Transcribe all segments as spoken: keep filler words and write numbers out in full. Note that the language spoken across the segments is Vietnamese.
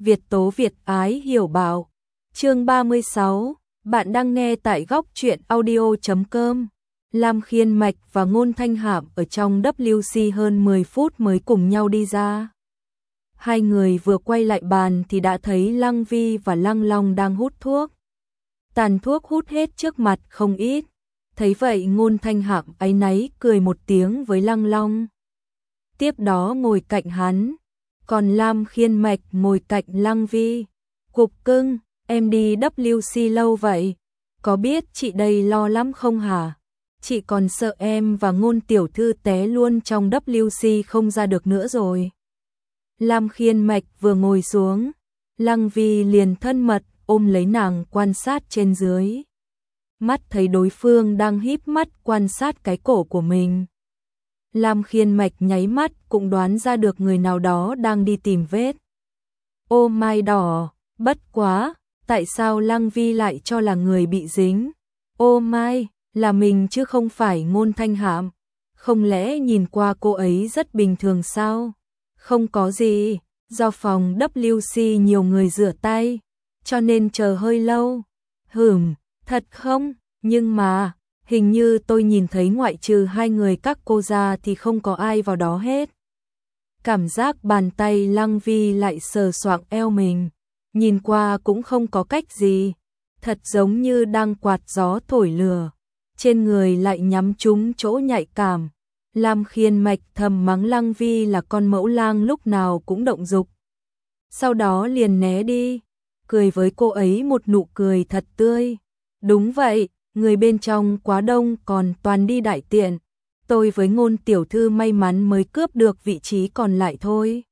Việt tố Việt ái hiểu bảo. Chương ba mươi sáu, bạn đang nghe tại góc truyện audio chấm com. Lam Khiên Mạch và Ngôn Thanh Hạm ở trong W C hơn mười phút mới cùng nhau đi ra. Hai người vừa quay lại bàn thì đã thấy Lăng Vi và Lăng Long đang hút thuốc. Tàn thuốc hút hết trước mặt không ít. Thấy vậy Ngôn Thanh Hạm áy náy cười một tiếng với Lăng Long. Tiếp đó ngồi cạnh hắn. Còn Lam Khiên Mạch ngồi cạnh Lăng Vi. Cục cưng, em đi W C lâu vậy. Có biết chị đây lo lắm không hả? Chị còn sợ em và Ngôn tiểu thư té luôn trong W C không ra được nữa rồi. Lam Khiên Mạch vừa ngồi xuống, Lăng Vi liền thân mật ôm lấy nàng quan sát trên dưới. Mắt thấy đối phương đang híp mắt quan sát cái cổ của mình. Lam Khiên Mạch nháy mắt cũng đoán ra được người nào đó đang đi tìm vết. Ô mai đỏ, bất quá, tại sao Lăng Vi lại cho là người bị dính? Ô mai, là mình chứ không phải Ngôn Thanh Hạm. Không lẽ nhìn qua cô ấy rất bình thường sao? Không có gì, do phòng W C nhiều người rửa tay, cho nên chờ hơi lâu. Hửm, thật không? Nhưng mà, hình như tôi nhìn thấy ngoại trừ hai người các cô ra thì không có ai vào đó hết. Cảm giác bàn tay Lăng Vi lại sờ soạng eo mình, nhìn qua cũng không có cách gì, thật giống như đang quạt gió thổi lửa, trên người lại nhắm trúng chỗ nhạy cảm. Lam Khiên Mạch thầm mắng Lăng Vi là con mẫu lang lúc nào cũng động dục. Sau đó liền né đi, cười với cô ấy một nụ cười thật tươi. Đúng vậy, người bên trong quá đông còn toàn đi đại tiện. Tôi với Ngôn tiểu thư may mắn mới cướp được vị trí còn lại thôi.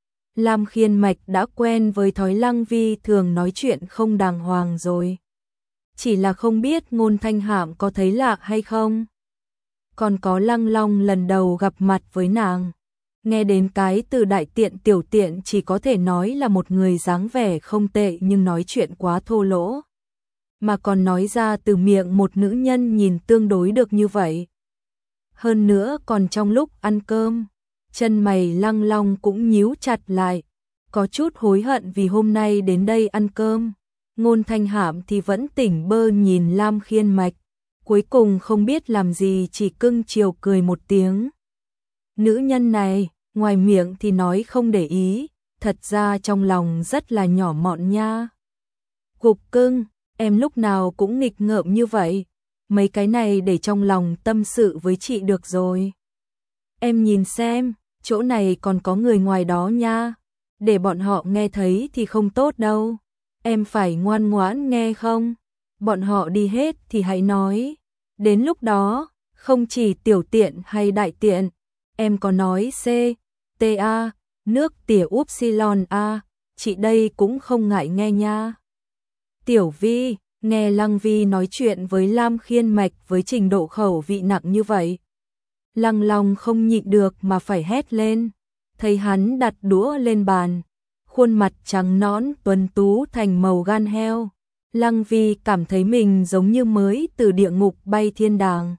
Lam Khiên Mạch đã quen với thói Lăng Vi thường nói chuyện không đàng hoàng rồi. Chỉ là không biết Ngôn Thanh Hạm có thấy lạ hay không. Còn có Lăng Long lần đầu gặp mặt với nàng. Nghe đến cái từ đại tiện tiểu tiện chỉ có thể nói là một người dáng vẻ không tệ nhưng nói chuyện quá thô lỗ. Mà còn nói ra từ miệng một nữ nhân nhìn tương đối được như vậy. Hơn nữa còn trong lúc ăn cơm, chân mày Lăng Long cũng nhíu chặt lại, có chút hối hận vì hôm nay đến đây ăn cơm. Ngôn Thanh Hạm thì vẫn tỉnh bơ nhìn Lam Khiên Mạch, cuối cùng không biết làm gì chỉ cưng chiều cười một tiếng. Nữ nhân này, ngoài miệng thì nói không để ý, thật ra trong lòng rất là nhỏ mọn nha. Cục cưng, em lúc nào cũng nghịch ngợm như vậy, mấy cái này để trong lòng tâm sự với chị được rồi. Em nhìn xem, chỗ này còn có người ngoài đó nha, để bọn họ nghe thấy thì không tốt đâu. Em phải ngoan ngoãn nghe không? Bọn họ đi hết thì hãy nói. Đến lúc đó, không chỉ tiểu tiện hay đại tiện, em có nói C, T A, nước tỉa upsilon A, chị đây cũng không ngại nghe nha. Tiểu Vi, nghe Lăng Vi nói chuyện với Lam Khiên Mạch với trình độ khẩu vị nặng như vậy. Lăng Long không nhịn được mà phải hét lên, thấy hắn đặt đũa lên bàn, khuôn mặt trắng nõn tuấn tú thành màu gan heo. Lăng Vi cảm thấy mình giống như mới từ địa ngục bay thiên đàng.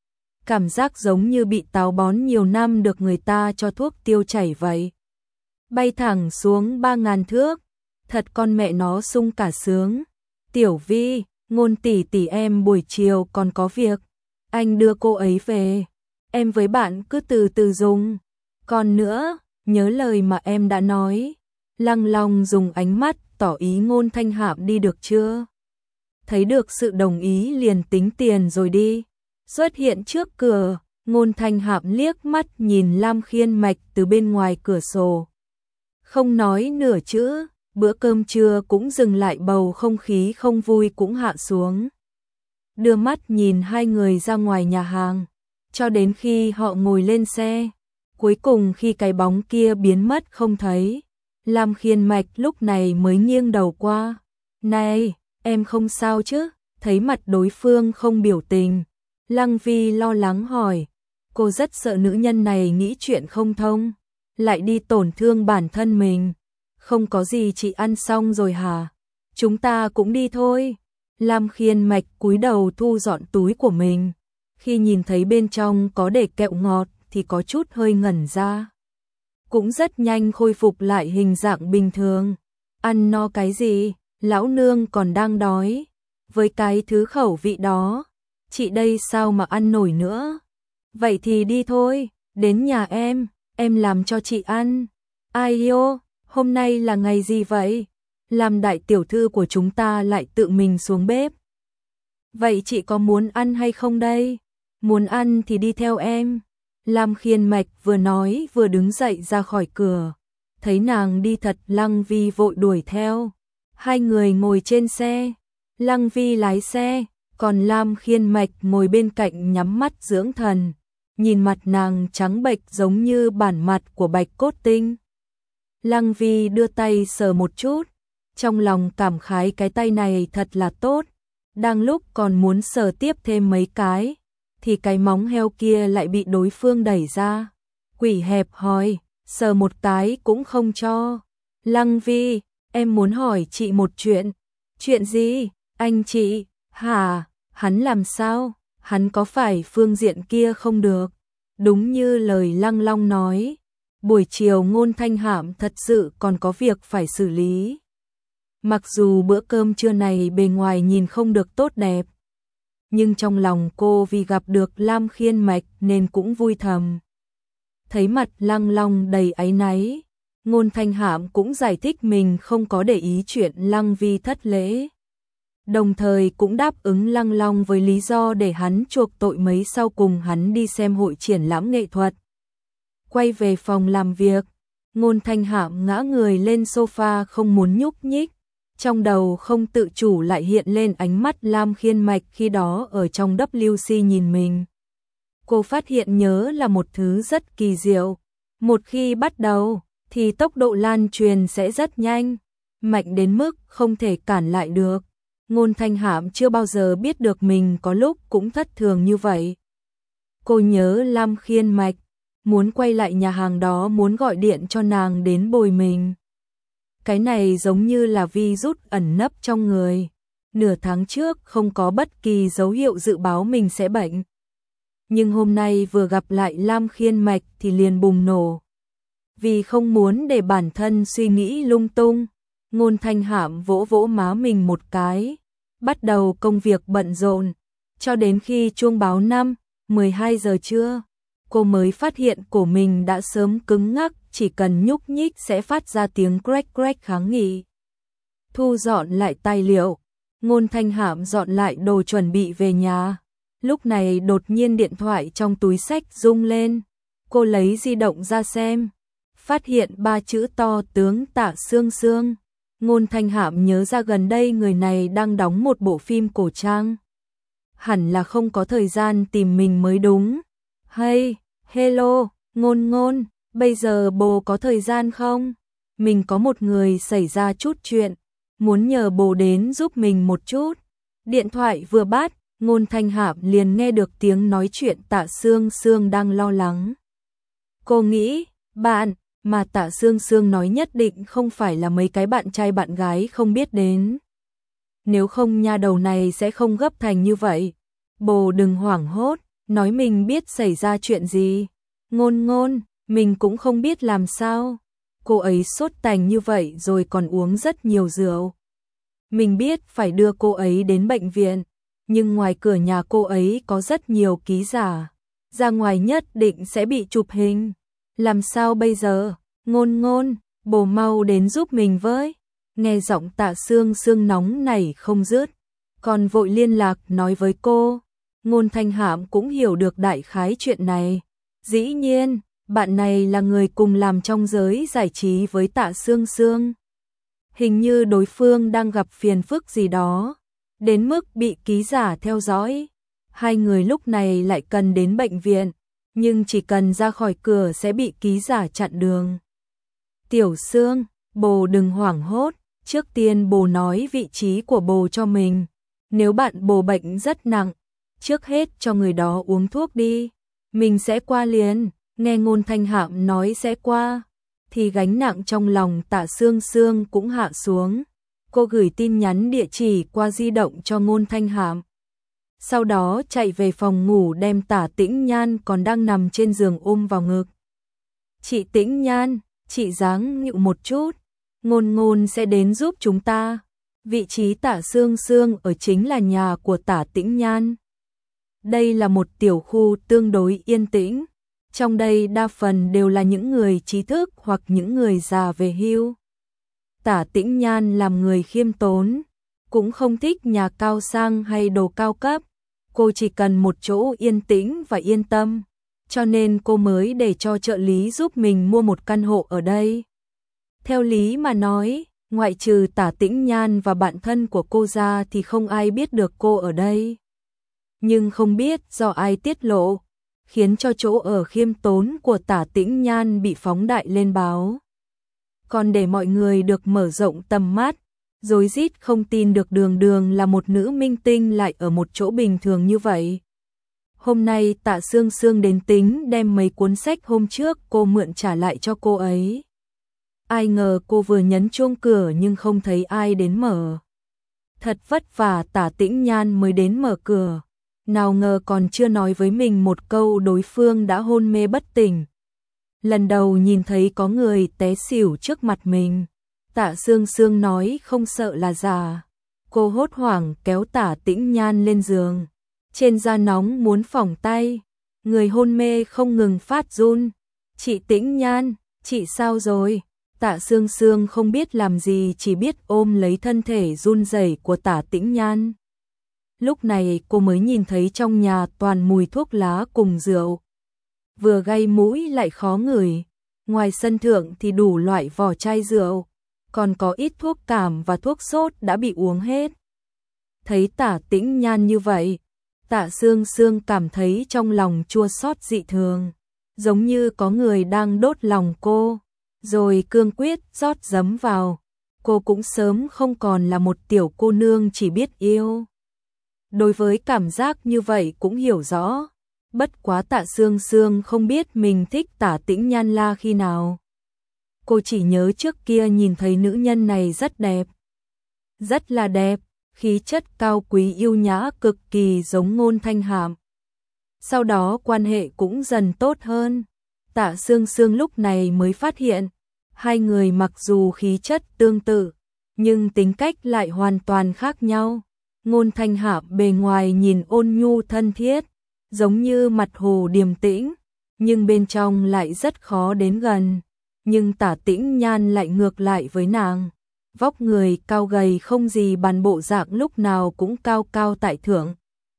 Cảm giác giống như bị táo bón nhiều năm được người ta cho thuốc tiêu chảy vậy. Bay thẳng xuống ba ngàn thước, thật con mẹ nó sung cả sướng. Tiểu Vi, Ngôn tỷ tỷ em buổi chiều còn có việc, anh đưa cô ấy về. Em với bạn cứ từ từ dùng. Còn nữa, nhớ lời mà em đã nói. Lăng Long dùng ánh mắt tỏ ý Ngôn Thanh Hạm đi được chưa? Thấy được sự đồng ý liền tính tiền rồi đi. Xuất hiện trước cửa, Ngôn Thanh Hạm liếc mắt nhìn Lam Khiên Mạch từ bên ngoài cửa sổ. Không nói nửa chữ, bữa cơm trưa cũng dừng lại, bầu không khí không vui cũng hạ xuống. Đưa mắt nhìn hai người ra ngoài nhà hàng, cho đến khi họ ngồi lên xe. Cuối cùng khi cái bóng kia biến mất không thấy, Lam Khiên Mạch lúc này mới nghiêng đầu qua. Này, em không sao chứ? Thấy mặt đối phương không biểu tình, Lăng Vi lo lắng hỏi. Cô rất sợ nữ nhân này nghĩ chuyện không thông, lại đi tổn thương bản thân mình. Không có gì, chị ăn xong rồi hả? Chúng ta cũng đi thôi. Lam Khiên Mạch cúi đầu thu dọn túi của mình. Khi nhìn thấy bên trong có để kẹo ngọt thì có chút hơi ngẩn ra. Cũng rất nhanh khôi phục lại hình dạng bình thường. Ăn no cái gì, lão nương còn đang đói. Với cái thứ khẩu vị đó, chị đây sao mà ăn nổi nữa. Vậy thì đi thôi, đến nhà em, em làm cho chị ăn. Ai ô, hôm nay là ngày gì vậy? Làm đại tiểu thư của chúng ta lại tự mình xuống bếp. Vậy chị có muốn ăn hay không đây? Muốn ăn thì đi theo em. Lam Khiên Mạch vừa nói vừa đứng dậy ra khỏi cửa. Thấy nàng đi thật, Lăng Vi vội đuổi theo. Hai người ngồi trên xe. Lăng Vi lái xe, còn Lam Khiên Mạch ngồi bên cạnh nhắm mắt dưỡng thần. Nhìn mặt nàng trắng bệch giống như bản mặt của Bạch Cốt Tinh. Lăng Vi đưa tay sờ một chút, trong lòng cảm khái cái tay này thật là tốt. Đang lúc còn muốn sờ tiếp thêm mấy cái, thì cái móng heo kia lại bị đối phương đẩy ra. Quỷ hẹp hòi, sờ một cái cũng không cho. Lăng Vi, em muốn hỏi chị một chuyện. Chuyện gì, anh chị? Hả, hắn làm sao? Hắn có phải phương diện kia không được? Đúng như lời Lăng Long nói, buổi chiều Ngôn Thanh Hạm thật sự còn có việc phải xử lý. Mặc dù bữa cơm trưa này bề ngoài nhìn không được tốt đẹp, nhưng trong lòng cô vì gặp được Lam Khiên Mạch nên cũng vui thầm. Thấy mặt Lăng Long đầy áy náy, Ngôn Thanh Hạm cũng giải thích mình không có để ý chuyện Lăng Vi thất lễ. Đồng thời cũng đáp ứng Lăng Long với lý do để hắn chuộc tội mấy sau cùng hắn đi xem hội triển lãm nghệ thuật. Quay về phòng làm việc, Ngôn Thanh Hạm ngã người lên sofa không muốn nhúc nhích. Trong đầu không tự chủ lại hiện lên ánh mắt Lam Khiên Mạch khi đó ở trong W C nhìn mình. Cô phát hiện nhớ là một thứ rất kỳ diệu. Một khi bắt đầu, thì tốc độ lan truyền sẽ rất nhanh, mạnh đến mức không thể cản lại được. Ngôn Thanh Hạm chưa bao giờ biết được mình có lúc cũng thất thường như vậy. Cô nhớ Lam Khiên Mạch, muốn quay lại nhà hàng đó, muốn gọi điện cho nàng đến bồi mình. Cái này giống như là virus ẩn nấp trong người. Nửa tháng trước không có bất kỳ dấu hiệu dự báo mình sẽ bệnh. Nhưng hôm nay vừa gặp lại Lam Khiên Mạch thì liền bùng nổ. Vì không muốn để bản thân suy nghĩ lung tung, Ngôn Thanh Hạm vỗ vỗ má mình một cái, bắt đầu công việc bận rộn, cho đến khi chuông báo năm, mười hai giờ trưa, cô mới phát hiện cổ mình đã sớm cứng ngắc, chỉ cần nhúc nhích sẽ phát ra tiếng crack crack kháng nghị. Thu dọn lại tài liệu, Ngôn Thanh Hạm dọn lại đồ chuẩn bị về nhà. Lúc này đột nhiên điện thoại trong túi xách rung lên, cô lấy di động ra xem, phát hiện ba chữ to tướng Tạ Sương Sương. Ngôn Thanh Hạm nhớ ra gần đây người này đang đóng một bộ phim cổ trang. Hẳn là không có thời gian tìm mình mới đúng. Hey, hello, Ngôn Ngôn, bây giờ bồ có thời gian không? Mình có một người xảy ra chút chuyện, muốn nhờ bồ đến giúp mình một chút. Điện thoại vừa bắt, Ngôn Thanh Hạm liền nghe được tiếng nói chuyện Tạ Sương Sương đang lo lắng. Cô nghĩ, bạn, mà Tạ Sương Sương nói nhất định không phải là mấy cái bạn trai bạn gái không biết đến. Nếu không nha đầu này sẽ không gấp thành như vậy. Bồ đừng hoảng hốt, nói mình biết xảy ra chuyện gì. Ngôn Ngôn, mình cũng không biết làm sao. Cô ấy sốt tành như vậy rồi còn uống rất nhiều rượu. Mình biết phải đưa cô ấy đến bệnh viện, nhưng ngoài cửa nhà cô ấy có rất nhiều ký giả. Ra ngoài nhất định sẽ bị chụp hình. Làm sao bây giờ? Ngôn Ngôn, bồ mau đến giúp mình với. Nghe giọng Tạ Sương Sương nóng nảy không dứt, còn vội liên lạc nói với cô. Ngôn Thanh Hạm cũng hiểu được đại khái chuyện này. Dĩ nhiên, bạn này là người cùng làm trong giới giải trí với Tạ Sương Sương. Hình như đối phương đang gặp phiền phức gì đó, đến mức bị ký giả theo dõi. Hai người lúc này lại cần đến bệnh viện, nhưng chỉ cần ra khỏi cửa sẽ bị ký giả chặn đường. Tiểu Sương, bồ đừng hoảng hốt, trước tiên bồ nói vị trí của bồ cho mình. Nếu bạn bồ bệnh rất nặng, trước hết cho người đó uống thuốc đi, mình sẽ qua liền. Nghe Ngôn Thanh Hạm nói sẽ qua, thì gánh nặng trong lòng Tạ Sương Sương cũng hạ xuống. Cô gửi tin nhắn địa chỉ qua di động cho Ngôn Thanh Hạm. Sau đó chạy về phòng ngủ đem Tả Tĩnh Nhan còn đang nằm trên giường ôm vào ngực. Chị Tĩnh Nhan, chị dáng nhịu một chút. Ngôn Ngôn sẽ đến giúp chúng ta. Vị trí Tạ Sương Sương ở chính là nhà của Tạ Tĩnh Nhan. Đây là một tiểu khu tương đối yên tĩnh. Trong đây đa phần đều là những người trí thức hoặc những người già về hưu. Tạ Tĩnh Nhan làm người khiêm tốn, cũng không thích nhà cao sang hay đồ cao cấp. Cô chỉ cần một chỗ yên tĩnh và yên tâm, cho nên cô mới để cho trợ lý giúp mình mua một căn hộ ở đây. Theo lý mà nói, ngoại trừ Tạ Tĩnh Nhan và bạn thân của cô ra thì không ai biết được cô ở đây. Nhưng không biết do ai tiết lộ, khiến cho chỗ ở khiêm tốn của Tạ Tĩnh Nhan bị phóng đại lên báo. Còn để mọi người được mở rộng tầm mắt, rối rít không tin được đường đường là một nữ minh tinh lại ở một chỗ bình thường như vậy. Hôm nay Tạ Sương Sương đến tính đem mấy cuốn sách hôm trước cô mượn trả lại cho cô ấy. Ai ngờ cô vừa nhấn chuông cửa nhưng không thấy ai đến mở. Thật vất vả Tạ Tĩnh Nhan mới đến mở cửa. Nào ngờ còn chưa nói với mình một câu đối phương đã hôn mê bất tỉnh. Lần đầu nhìn thấy có người té xỉu trước mặt mình. Tạ Sương Sương nói không sợ là giả. Cô hốt hoảng kéo Tạ Tĩnh Nhan lên giường. Trên da nóng muốn phỏng tay. Người hôn mê không ngừng phát run. Chị Tĩnh Nhan, chị sao rồi? Tạ Sương Sương không biết làm gì, chỉ biết ôm lấy thân thể run rẩy của Tạ Tĩnh Nhan. Lúc này cô mới nhìn thấy trong nhà toàn mùi thuốc lá cùng rượu. Vừa gây mũi lại khó ngửi. Ngoài sân thượng thì đủ loại vỏ chai rượu, còn có ít thuốc cảm và thuốc sốt đã bị uống hết. Thấy Tạ Tĩnh Nhan như vậy, Tạ Sương Sương cảm thấy trong lòng chua xót dị thường, giống như có người đang đốt lòng cô, rồi cương quyết rót giấm vào. Cô cũng sớm không còn là một tiểu cô nương chỉ biết yêu. Đối với cảm giác như vậy cũng hiểu rõ. Bất quá Tạ Sương Sương không biết mình thích Tạ Tĩnh Nhan là khi nào. Cô chỉ nhớ trước kia nhìn thấy nữ nhân này rất đẹp. Rất là đẹp, khí chất cao quý yêu nhã cực kỳ giống Ngôn Thanh Hạm. Sau đó quan hệ cũng dần tốt hơn. Tạ Sương Sương lúc này mới phát hiện, hai người mặc dù khí chất tương tự, nhưng tính cách lại hoàn toàn khác nhau. Ngôn Thanh Hạm bề ngoài nhìn ôn nhu thân thiết, giống như mặt hồ điềm tĩnh, nhưng bên trong lại rất khó đến gần. Nhưng Tạ Tĩnh Nhan lại ngược lại với nàng. Vóc người cao gầy không gì bàn, bộ dạng lúc nào cũng cao cao tại thượng.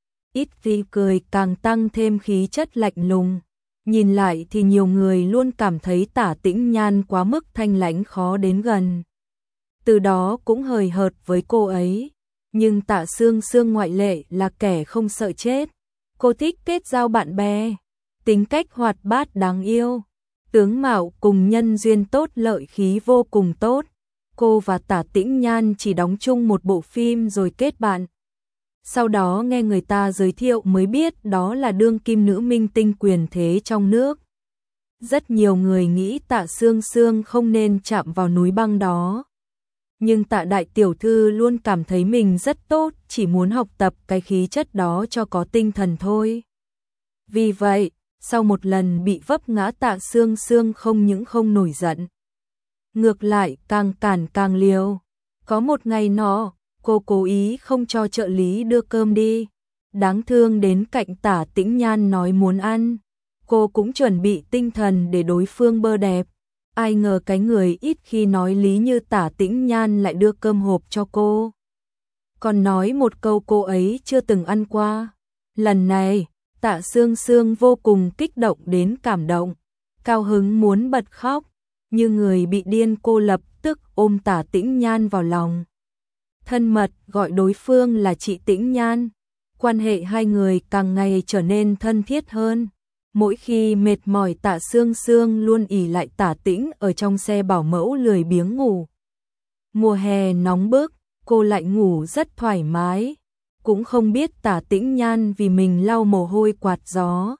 Ít khi cười càng tăng thêm khí chất lạnh lùng. Nhìn lại thì nhiều người luôn cảm thấy Tạ Tĩnh Nhan quá mức thanh lãnh khó đến gần. Từ đó cũng hời hợt với cô ấy. Nhưng Tạ Sương Sương ngoại lệ là kẻ không sợ chết. Cô thích kết giao bạn bè, tính cách hoạt bát đáng yêu, tướng mạo cùng nhân duyên tốt, lợi khí vô cùng tốt. Cô và Tạ Tĩnh Nhan chỉ đóng chung một bộ phim rồi kết bạn. Sau đó nghe người ta giới thiệu mới biết đó là đương kim nữ minh tinh quyền thế trong nước. Rất nhiều người nghĩ Tạ Sương Sương không nên chạm vào núi băng đó. Nhưng Tạ đại tiểu thư luôn cảm thấy mình rất tốt, chỉ muốn học tập cái khí chất đó cho có tinh thần thôi. Vì vậy, sau một lần bị vấp ngã, Tạ Sương Sương không những không nổi giận, ngược lại càng cản càng liều. Có một ngày nọ, cô cố ý không cho trợ lý đưa cơm đi. Đáng thương đến cạnh Tạ Tĩnh Nhan nói muốn ăn. Cô cũng chuẩn bị tinh thần để đối phương bơ đẹp. Ai ngờ cái người ít khi nói lý như Tạ Tĩnh Nhan lại đưa cơm hộp cho cô. Còn nói một câu cô ấy chưa từng ăn qua. Lần này, Tạ Sương Sương vô cùng kích động đến cảm động, cao hứng muốn bật khóc. Như người bị điên, cô lập tức ôm Tạ Tĩnh Nhan vào lòng. Thân mật gọi đối phương là chị Tĩnh Nhan. Quan hệ hai người càng ngày trở nên thân thiết hơn. Mỗi khi mệt mỏi, Tạ Sương Sương luôn ỷ lại Tạ Tĩnh ở trong xe bảo mẫu lười biếng ngủ. Mùa hè nóng bức, cô lại ngủ rất thoải mái. Cũng không biết Tạ Tĩnh Nhan vì mình lau mồ hôi quạt gió.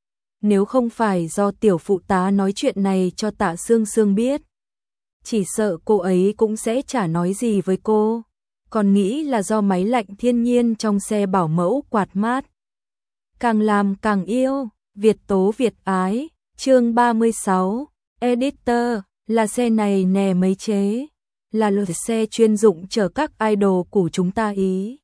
Nếu không phải do tiểu phụ tá nói chuyện này cho Tạ Sương Sương biết, chỉ sợ cô ấy cũng sẽ chả nói gì với cô. Còn nghĩ là do máy lạnh thiên nhiên trong xe bảo mẫu quạt mát. Càng làm càng yêu. Việt tố Việt ái, chương ba mươi sáu, Editor, là xe này nè mấy chế. là lượt xe chuyên dụng chở các idol của chúng ta ý.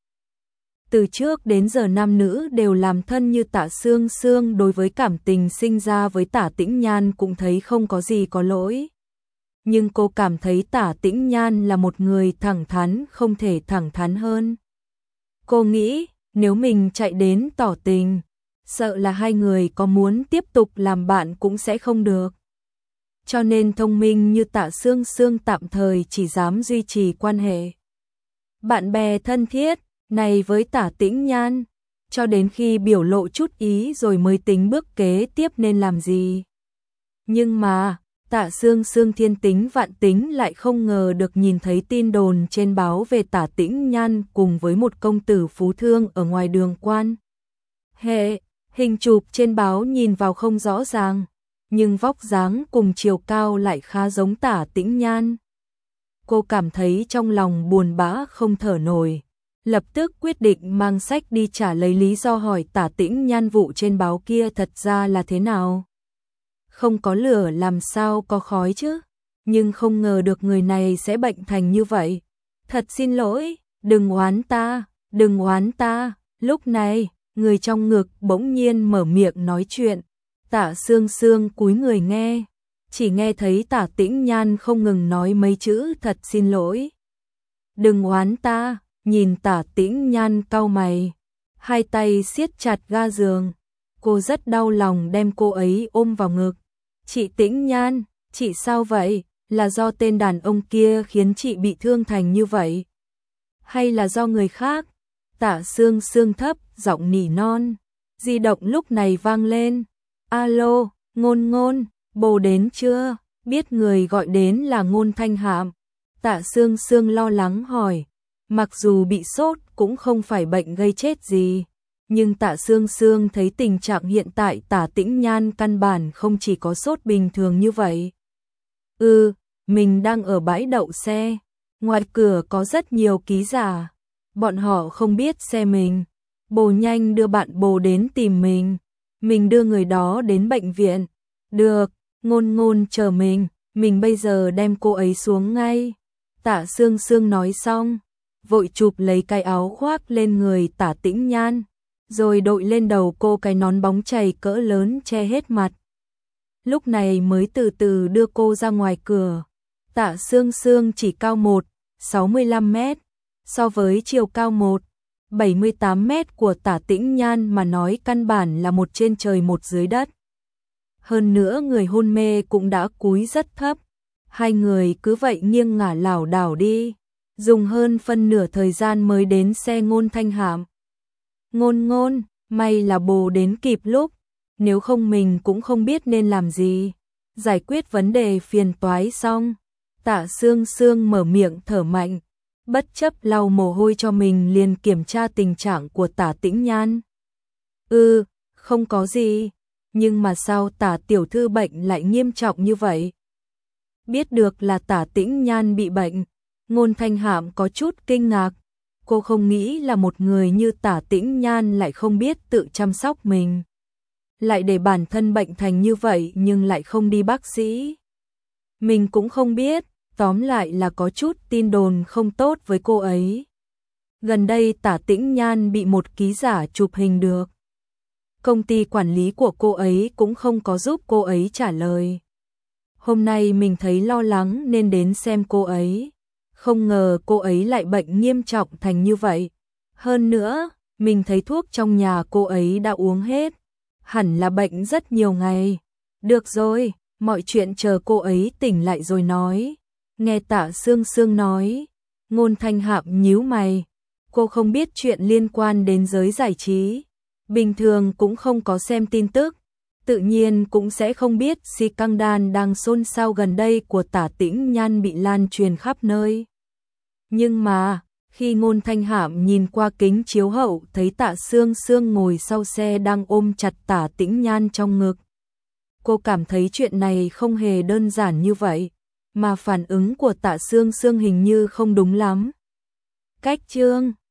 Từ trước đến giờ nam nữ đều làm thân như Tạ Sương Sương, đối với cảm tình sinh ra với Tạ Tĩnh Nhan cũng thấy không có gì có lỗi. Nhưng cô cảm thấy Tạ Tĩnh Nhan là một người thẳng thắn không thể thẳng thắn hơn. Cô nghĩ nếu mình chạy đến tỏ tình, sợ là hai người có muốn tiếp tục làm bạn cũng sẽ không được. Cho nên thông minh như Tạ Sương Sương tạm thời chỉ dám duy trì quan hệ bạn bè thân thiết này với Tạ Tĩnh Nhan, cho đến khi biểu lộ chút ý rồi mới tính bước kế tiếp nên làm gì. Nhưng mà, Tạ Sương Sương thiên tính vạn tính lại không ngờ được nhìn thấy tin đồn trên báo về Tạ Tĩnh Nhan cùng với một công tử phú thương ở ngoài đường quan hệ. Hình chụp trên báo nhìn vào không rõ ràng, nhưng vóc dáng cùng chiều cao lại khá giống Tạ Tĩnh Nhan. Cô cảm thấy trong lòng buồn bã không thở nổi, lập tức quyết định mang sách đi trả lấy lý do hỏi Tạ Tĩnh Nhan vụ trên báo kia thật ra là thế nào. Không có lửa làm sao có khói chứ, nhưng không ngờ được người này sẽ bệnh thành như vậy. Thật xin lỗi, đừng oán ta, đừng oán ta. Lúc này, người trong ngực bỗng nhiên mở miệng nói chuyện. Tạ Sương Sương cúi người nghe, chỉ nghe thấy Tạ Tĩnh Nhan không ngừng nói mấy chữ thật xin lỗi. Đừng oán ta, nhìn Tạ Tĩnh Nhan cau mày, hai tay siết chặt ga giường. Cô rất đau lòng đem cô ấy ôm vào ngực. Chị Tĩnh Nhan, chị sao vậy? Là do tên đàn ông kia khiến chị bị thương thành như vậy? Hay là do người khác? Tạ Sương Sương thấp, giọng nỉ non. Di động lúc này vang lên. Alo, Ngôn Ngôn, bồ đến chưa? Biết người gọi đến là Ngôn Thanh Hạm. Tạ Sương Sương lo lắng hỏi. Mặc dù bị sốt cũng không phải bệnh gây chết gì. Nhưng Tạ Sương Sương thấy tình trạng hiện tại Tạ Tĩnh Nhan căn bản không chỉ có sốt bình thường như vậy. Ừ, mình đang ở bãi đậu xe. Ngoài cửa có rất nhiều ký giả. Bọn họ không biết xe mình. Bồ nhanh đưa bạn bồ đến tìm mình. Mình đưa người đó đến bệnh viện. Được, Ngôn Ngôn chờ mình. Mình bây giờ đem cô ấy xuống ngay. Tạ Sương Sương nói xong, vội chụp lấy cái áo khoác lên người Tạ Tĩnh Nhan, rồi đội lên đầu cô cái nón bóng chày cỡ lớn che hết mặt. Lúc này mới từ từ đưa cô ra ngoài cửa. Tạ Sương Sương chỉ cao một phẩy sáu mươi lăm mét, so với chiều cao một phẩy bảy mươi tám mét của Tạ Tĩnh Nhan mà nói căn bản là một trên trời một dưới đất. Hơn nữa người hôn mê cũng đã cúi rất thấp. Hai người cứ vậy nghiêng ngả lảo đảo đi, dùng hơn phân nửa thời gian mới đến xe Ngôn Thanh Hạm. Ngôn Ngôn, may là bồ đến kịp lúc, nếu không mình cũng không biết nên làm gì. Giải quyết vấn đề phiền toái xong, Tạ Sương Sương mở miệng thở mạnh, bất chấp lau mồ hôi cho mình liền kiểm tra tình trạng của Tạ Tĩnh Nhan. Ừ, không có gì, nhưng mà sao Tạ tiểu thư bệnh lại nghiêm trọng như vậy? Biết được là Tạ Tĩnh Nhan bị bệnh, Ngôn Thanh Hạm có chút kinh ngạc. Cô không nghĩ là một người như Tạ Tĩnh Nhan lại không biết tự chăm sóc mình. Lại để bản thân bệnh thành như vậy nhưng lại không đi bác sĩ. Mình cũng không biết, tóm lại là có chút tin đồn không tốt với cô ấy. Gần đây Tạ Tĩnh Nhan bị một ký giả chụp hình được. Công ty quản lý của cô ấy cũng không có giúp cô ấy trả lời. Hôm nay mình thấy lo lắng nên đến xem cô ấy. Không ngờ cô ấy lại bệnh nghiêm trọng thành như vậy. Hơn nữa, mình thấy thuốc trong nhà cô ấy đã uống hết. Hẳn là bệnh rất nhiều ngày. Được rồi, mọi chuyện chờ cô ấy tỉnh lại rồi nói. Nghe Tạ Sương Sương nói, Ngôn Thanh Hạm nhíu mày. Cô không biết chuyện liên quan đến giới giải trí. Bình thường cũng không có xem tin tức. Tự nhiên cũng sẽ không biết scandal đang xôn xao gần đây của Tạ Tĩnh Nhan bị lan truyền khắp nơi. Nhưng mà, khi Ngôn Thanh Hạm nhìn qua kính chiếu hậu thấy Tạ Sương Sương ngồi sau xe đang ôm chặt Tạ Tĩnh Nhan trong ngực. Cô cảm thấy chuyện này không hề đơn giản như vậy, mà phản ứng của Tạ Sương Sương hình như không đúng lắm. Cách chương